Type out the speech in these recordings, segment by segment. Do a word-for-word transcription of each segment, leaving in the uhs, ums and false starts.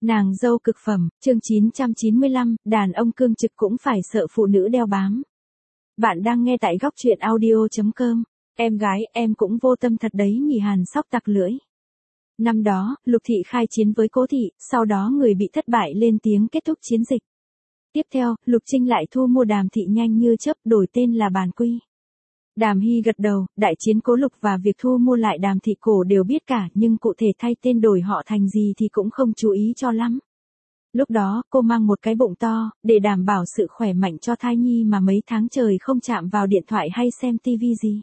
Nàng dâu cực phẩm, chương chín trăm chín mươi lăm, đàn ông cương trực cũng phải sợ phụ nữ đeo bám. Bạn đang nghe tại góc truyện audio chấm com. Em gái, em cũng vô tâm thật đấy nhỉ. Hàn Sóc tặc lưỡi. Năm đó, Lục Thị khai chiến với Cố Thị, sau đó người bị thất bại lên tiếng kết thúc chiến dịch. Tiếp theo, Lục Trinh lại thu mua Đàm Thị nhanh như chớp, đổi tên là Bản Quy. Đàm Hy gật đầu, đại chiến Cố Lục và việc thu mua lại Đàm Thị cổ đều biết cả, nhưng cụ thể thay tên đổi họ thành gì thì cũng không chú ý cho lắm. Lúc đó, cô mang một cái bụng to, để đảm bảo sự khỏe mạnh cho thai nhi mà mấy tháng trời không chạm vào điện thoại hay xem tivi gì.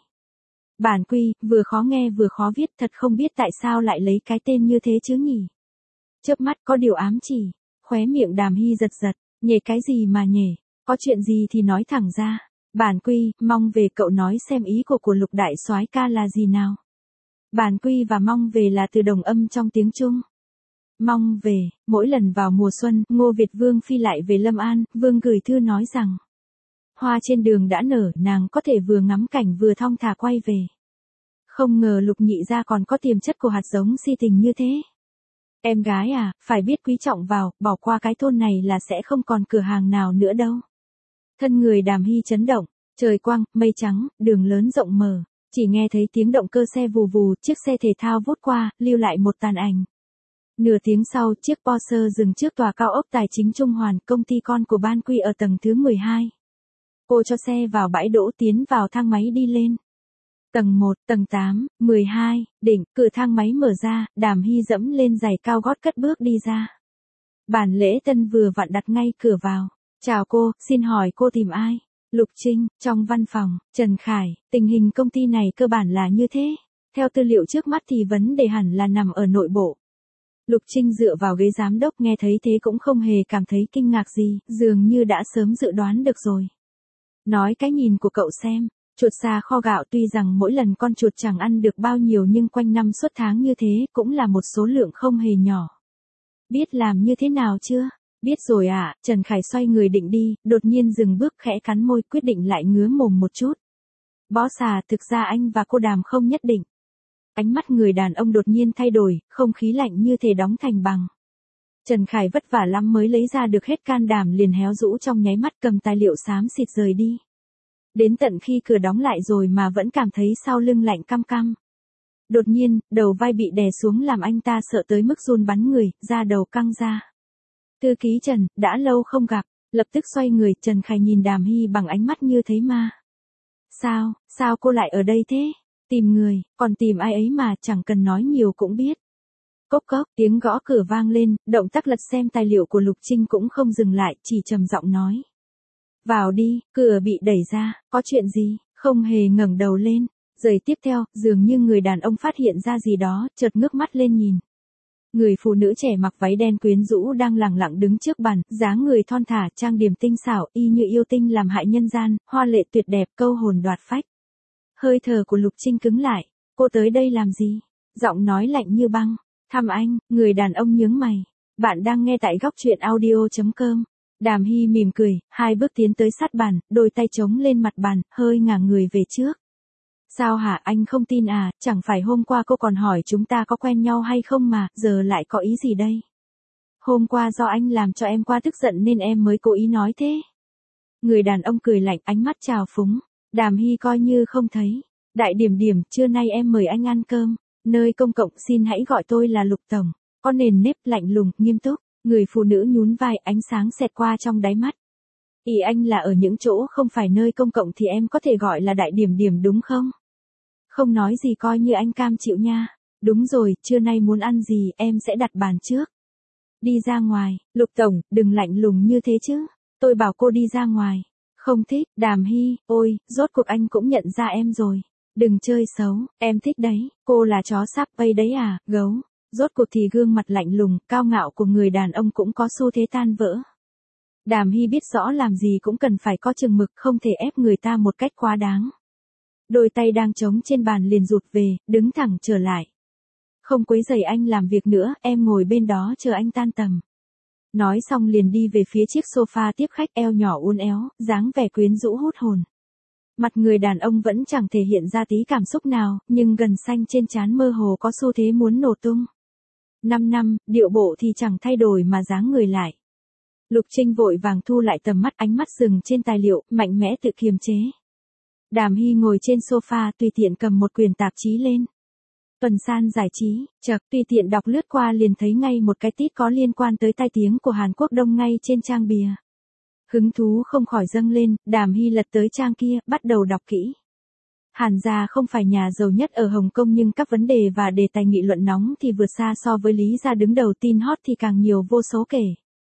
Bản Quy, vừa khó nghe vừa khó viết, thật không biết tại sao lại lấy cái tên như thế chứ nhỉ. Chớp mắt có điều ám chỉ, khóe miệng Đàm Hy giật giật, nhề cái gì mà nhề, có chuyện gì thì nói thẳng ra. Bản Quy, mong về cậu nói xem ý của của Lục đại soái ca là gì nào. Bản Quy và mong về là từ đồng âm trong tiếng Trung. Mong về, mỗi lần vào mùa xuân, Ngô Việt Vương phi lại về Lâm An, Vương gửi thư nói rằng hoa trên đường đã nở, nàng có thể vừa ngắm cảnh vừa thong thả quay về. Không ngờ Lục nhị gia còn có tiềm chất của hạt giống si tình như thế. Em gái à, phải biết quý trọng vào, bỏ qua cái thôn này là sẽ không còn cửa hàng nào nữa đâu. Thân người Đàm Hy chấn động, trời quang, mây trắng, đường lớn rộng mở, chỉ nghe thấy tiếng động cơ xe vù vù, chiếc xe thể thao vút qua, lưu lại một tàn ảnh. Nửa tiếng sau, chiếc Porsche dừng trước tòa cao ốc tài chính Trung Hoàn, công ty con của Ban Quy ở tầng thứ mười hai. Cô cho xe vào bãi đỗ, tiến vào thang máy đi lên. Tầng một, tầng tám, mười hai, đỉnh, cửa thang máy mở ra, Đàm Hy dẫm lên giày cao gót cất bước đi ra. Bản Lễ Tân vừa vặn đặt ngay cửa vào. Chào cô, xin hỏi cô tìm ai? Lục Trinh, trong văn phòng, Trần Khải, tình hình công ty này cơ bản là như thế. Theo tư liệu trước mắt thì vấn đề hẳn là nằm ở nội bộ. Lục Trinh dựa vào ghế giám đốc nghe thấy thế cũng không hề cảm thấy kinh ngạc gì, dường như đã sớm dự đoán được rồi. Nói cái nhìn của cậu xem, chuột xa kho gạo tuy rằng mỗi lần con chuột chẳng ăn được bao nhiêu nhưng quanh năm suốt tháng như thế cũng là một số lượng không hề nhỏ. Biết làm như thế nào chưa? Biết rồi ạ, à, Trần Khải xoay người định đi, đột nhiên dừng bước khẽ cắn môi quyết định lại ngứa mồm một chút. Boss à, thực ra anh và cô Đàm không nhất định. Ánh mắt người đàn ông đột nhiên thay đổi, không khí lạnh như thể đóng thành bằng. Trần Khải vất vả lắm mới lấy ra được hết can đảm liền héo rũ trong nháy mắt cầm tài liệu xám xịt rời đi. Đến tận khi cửa đóng lại rồi mà vẫn cảm thấy sau lưng lạnh căm căm. Đột nhiên, đầu vai bị đè xuống làm anh ta sợ tới mức run bắn người, da đầu căng ra. Thư ký Trần, đã lâu không gặp, lập tức xoay người, Trần Khải nhìn Đàm Hy bằng ánh mắt như thấy ma. Sao, sao cô lại ở đây thế? Tìm người, còn tìm ai ấy mà chẳng cần nói nhiều cũng biết. Cốc cốc, tiếng gõ cửa vang lên, động tác lật xem tài liệu của Lục Trinh cũng không dừng lại, chỉ trầm giọng nói. Vào đi, cửa bị đẩy ra, có chuyện gì, không hề ngẩng đầu lên. Giây tiếp theo, dường như người đàn ông phát hiện ra gì đó, chợt ngước mắt lên nhìn. Người phụ nữ trẻ mặc váy đen quyến rũ đang lẳng lặng đứng trước bàn, dáng người thon thả, trang điểm tinh xảo, y như yêu tinh làm hại nhân gian, hoa lệ tuyệt đẹp, câu hồn đoạt phách. Hơi thở của Lục Trinh cứng lại, cô tới đây làm gì? Giọng nói lạnh như băng. Thăm anh, người đàn ông nhướng mày. Bạn đang nghe tại góc truyện audio chấm com. Đàm Hy mỉm cười, hai bước tiến tới sát bàn, đôi tay chống lên mặt bàn, hơi ngả người về trước. Sao hả, anh không tin à, chẳng phải hôm qua cô còn hỏi chúng ta có quen nhau hay không mà, giờ lại có ý gì đây? Hôm qua do anh làm cho em quá tức giận nên em mới cố ý nói thế. Người đàn ông cười lạnh, ánh mắt trào phúng. Đàm Hy coi như không thấy. Đại điểm điểm, trưa nay em mời anh ăn cơm. Nơi công cộng, xin hãy gọi tôi là Lục Tổng. Có nền nếp, lạnh lùng, nghiêm túc. Người phụ nữ nhún vai, ánh sáng xẹt qua trong đáy mắt. Ý anh là ở những chỗ không phải nơi công cộng thì em có thể gọi là đại điểm điểm đúng không? Không nói gì coi như anh cam chịu nha. Đúng rồi, trưa nay muốn ăn gì em sẽ đặt bàn trước. Đi ra ngoài, Lục Tổng, đừng lạnh lùng như thế chứ. Tôi bảo cô đi ra ngoài. Không thích, Đàm Hy, ôi, rốt cuộc anh cũng nhận ra em rồi. Đừng chơi xấu, em thích đấy, cô là chó sáp vây đấy à, gấu. Rốt cuộc thì gương mặt lạnh lùng, cao ngạo của người đàn ông cũng có xu thế tan vỡ. Đàm Hy biết rõ làm gì cũng cần phải có chừng mực, không thể ép người ta một cách quá đáng. Đôi tay đang trống trên bàn liền rụt về, đứng thẳng trở lại. Không quấy rầy anh làm việc nữa, em ngồi bên đó chờ anh tan tầm. Nói xong liền đi về phía chiếc sofa tiếp khách, eo nhỏ uốn éo, dáng vẻ quyến rũ hút hồn. Mặt người đàn ông vẫn chẳng thể hiện ra tí cảm xúc nào, nhưng gần xanh trên trán mơ hồ có xu thế muốn nổ tung. Năm năm, điệu bộ thì chẳng thay đổi mà dáng người lại. Lục Trinh vội vàng thu lại tầm mắt, ánh mắt dừng trên tài liệu, mạnh mẽ tự kiềm chế. Đàm Hy ngồi trên sofa tùy tiện cầm một quyển tạp chí lên. Tuần san giải trí, chợt tùy tiện đọc lướt qua liền thấy ngay một cái tít có liên quan tới tai tiếng của Hàn Quốc Đông ngay trên trang bìa. Hứng thú không khỏi dâng lên, Đàm Hy lật tới trang kia, bắt đầu đọc kỹ. Hàn gia không phải nhà giàu nhất ở Hồng Kông nhưng các vấn đề và đề tài nghị luận nóng thì vượt xa so với Lý gia đứng đầu, tin hot thì càng nhiều vô số kể.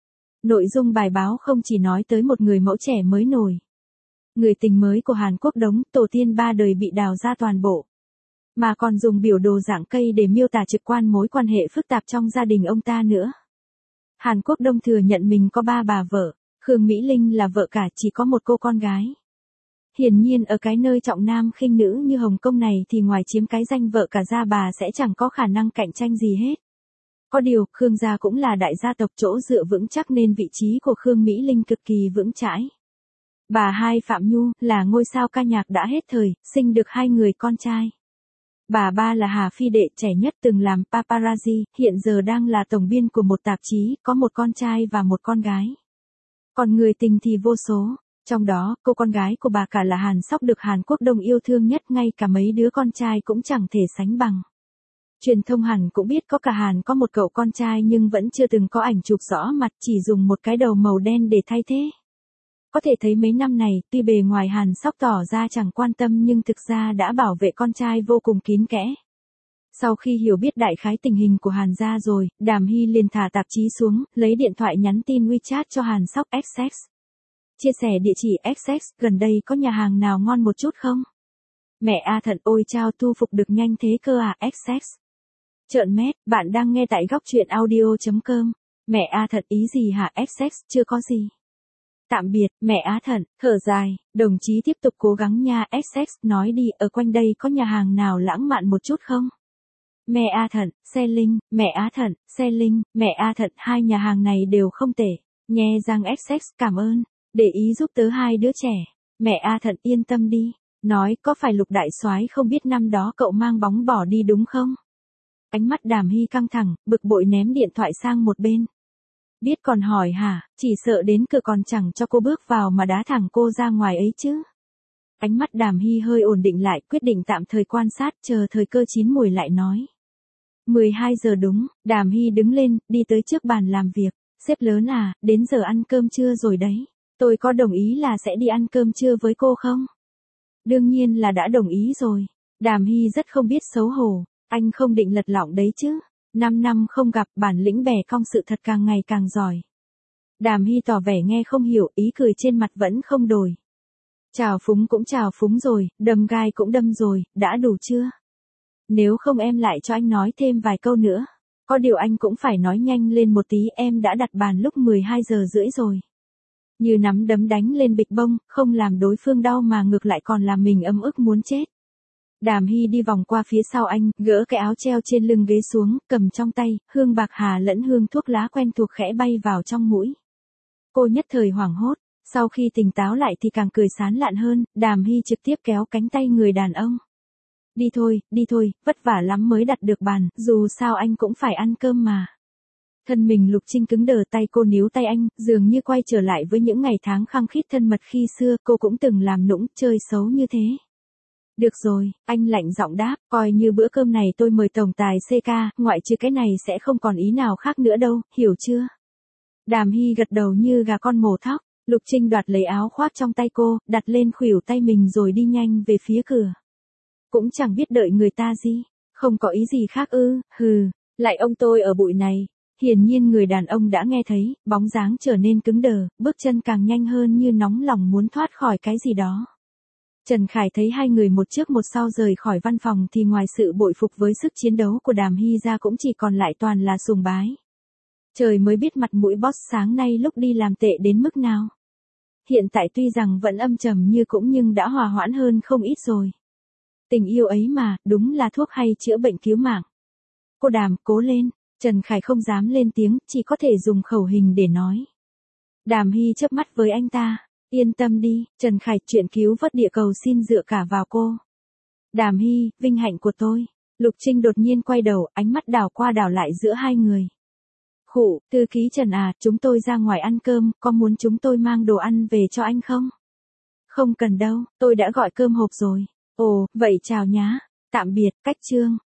Nội dung bài báo không chỉ nói tới một người mẫu trẻ mới nổi. Người tình mới của Hàn Quốc Đống, tổ tiên ba đời bị đào ra toàn bộ. Mà còn dùng biểu đồ dạng cây để miêu tả trực quan mối quan hệ phức tạp trong gia đình ông ta nữa. Hàn Quốc Đông thừa nhận mình có ba bà vợ, Khương Mỹ Linh là vợ cả, chỉ có một cô con gái. Hiển nhiên ở cái nơi trọng nam khinh nữ như Hồng Kông này thì ngoài chiếm cái danh vợ cả ra bà sẽ chẳng có khả năng cạnh tranh gì hết. Có điều, Khương gia cũng là đại gia tộc, chỗ dựa vững chắc nên vị trí của Khương Mỹ Linh cực kỳ vững chãi. Bà hai Phạm Nhu là ngôi sao ca nhạc đã hết thời, sinh được hai người con trai. Bà ba là Hà Phi Đệ, trẻ nhất từng làm paparazzi, hiện giờ đang là tổng biên của một tạp chí, có một con trai và một con gái. Còn người tình thì vô số, trong đó, cô con gái của bà cả là Hàn Sóc được Hàn Quốc Đông yêu thương nhất, ngay cả mấy đứa con trai cũng chẳng thể sánh bằng. Truyền thông hẳn cũng biết có cả Hàn có một cậu con trai nhưng vẫn chưa từng có ảnh chụp rõ mặt, chỉ dùng một cái đầu màu đen để thay thế. Có thể thấy mấy năm này, tuy bề ngoài Hàn Sóc tỏ ra chẳng quan tâm nhưng thực ra đã bảo vệ con trai vô cùng kín kẽ. Sau khi hiểu biết đại khái tình hình của Hàn gia rồi, Đàm Hy liền thả tạp chí xuống, lấy điện thoại nhắn tin WeChat cho Hàn Sóc ích ích. Chia sẻ địa chỉ ích ích, gần đây có nhà hàng nào ngon một chút không? Mẹ A Thận, ôi chao, thu phục được nhanh thế cơ à, ích ích. Trợn mét, bạn đang nghe tại góc truyện audio chấm com. Mẹ A Thận ý gì hả, ích ích, chưa có gì. Tạm biệt, mẹ Á Thận, thở dài, đồng chí tiếp tục cố gắng nha, ích ích, nói đi, ở quanh đây có nhà hàng nào lãng mạn một chút không? Mẹ A Thận, xe linh, mẹ Á Thận, xe linh, mẹ A Thận, hai nhà hàng này đều không tệ. Nghe rằng ích ích, cảm ơn, để ý giúp tớ hai đứa trẻ. Mẹ A Thận, yên tâm đi. Nói, có phải Lục đại soái không biết năm đó cậu mang bóng bỏ đi đúng không? Ánh mắt Đàm Hy căng thẳng, bực bội ném điện thoại sang một bên. Biết còn hỏi hả, chỉ sợ đến cửa còn chẳng cho cô bước vào mà đá thẳng cô ra ngoài ấy chứ. Ánh mắt Đàm Hy hơi ổn định lại, quyết định tạm thời quan sát, chờ thời cơ chín mùi lại nói. mười hai giờ đúng, Đàm Hy đứng lên, đi tới trước bàn làm việc. Sếp lớn à, đến giờ ăn cơm trưa rồi đấy. Tôi có đồng ý là sẽ đi ăn cơm trưa với cô không? Đương nhiên là đã đồng ý rồi. Đàm Hy rất không biết xấu hổ. Anh không định lật lọng đấy chứ. Năm năm không gặp, bản lĩnh bẻ cong sự thật càng ngày càng giỏi. Đàm Hy tỏ vẻ nghe không hiểu, ý cười trên mặt vẫn không đổi. Chào phúng cũng chào phúng rồi, đâm gai cũng đâm rồi, đã đủ chưa? Nếu không em lại cho anh nói thêm vài câu nữa. Có điều anh cũng phải nói nhanh lên một tí, em đã đặt bàn lúc mười hai giờ rưỡi rồi. Như nắm đấm đánh lên bịch bông, không làm đối phương đau mà ngược lại còn làm mình ấm ức muốn chết. Đàm Hy đi vòng qua phía sau anh, gỡ cái áo treo trên lưng ghế xuống, cầm trong tay, hương bạc hà lẫn hương thuốc lá quen thuộc khẽ bay vào trong mũi. Cô nhất thời hoảng hốt, sau khi tỉnh táo lại thì càng cười sán lạn hơn, Đàm Hy trực tiếp kéo cánh tay người đàn ông. Đi thôi, đi thôi, vất vả lắm mới đặt được bàn, dù sao anh cũng phải ăn cơm mà. Thân mình Lục Trinh cứng đờ, tay cô níu tay anh, dường như quay trở lại với những ngày tháng khăng khít thân mật khi xưa, cô cũng từng làm nũng, chơi xấu như thế. Được rồi, anh lạnh giọng đáp, coi như bữa cơm này tôi mời tổng tài xê ca, ngoại trừ cái này sẽ không còn ý nào khác nữa đâu, hiểu chưa? Đàm Hy gật đầu như gà con mổ thóc, Lục Trinh đoạt lấy áo khoác trong tay cô, đặt lên khuỷu tay mình rồi đi nhanh về phía cửa. Cũng chẳng biết đợi người ta gì, không có ý gì khác ư, hừ, lại ông tôi ở bụi này. Hiển nhiên người đàn ông đã nghe thấy, bóng dáng trở nên cứng đờ, bước chân càng nhanh hơn như nóng lòng muốn thoát khỏi cái gì đó. Trần Khải thấy hai người một trước một sau rời khỏi văn phòng thì ngoài sự bội phục với sức chiến đấu của Đàm Hy ra cũng chỉ còn lại toàn là sùng bái. Trời mới biết mặt mũi boss sáng nay lúc đi làm tệ đến mức nào. Hiện tại tuy rằng vẫn âm trầm như cũng nhưng đã hòa hoãn hơn không ít rồi. Tình yêu ấy mà, đúng là thuốc hay chữa bệnh cứu mạng. Cô Đàm, cố lên. Trần Khải không dám lên tiếng, chỉ có thể dùng khẩu hình để nói. Đàm Hy chớp mắt với anh ta. Yên tâm đi, Trần Khải, chuyện cứu vớt địa cầu xin dựa cả vào cô. Đàm Hy, vinh hạnh của tôi. Lục Trinh đột nhiên quay đầu, ánh mắt đảo qua đảo lại giữa hai người. Khụ, thư ký Trần à, chúng tôi ra ngoài ăn cơm, có muốn chúng tôi mang đồ ăn về cho anh không? Không cần đâu, tôi đã gọi cơm hộp rồi. Ồ, vậy chào nhá. Tạm biệt, Cách Trương.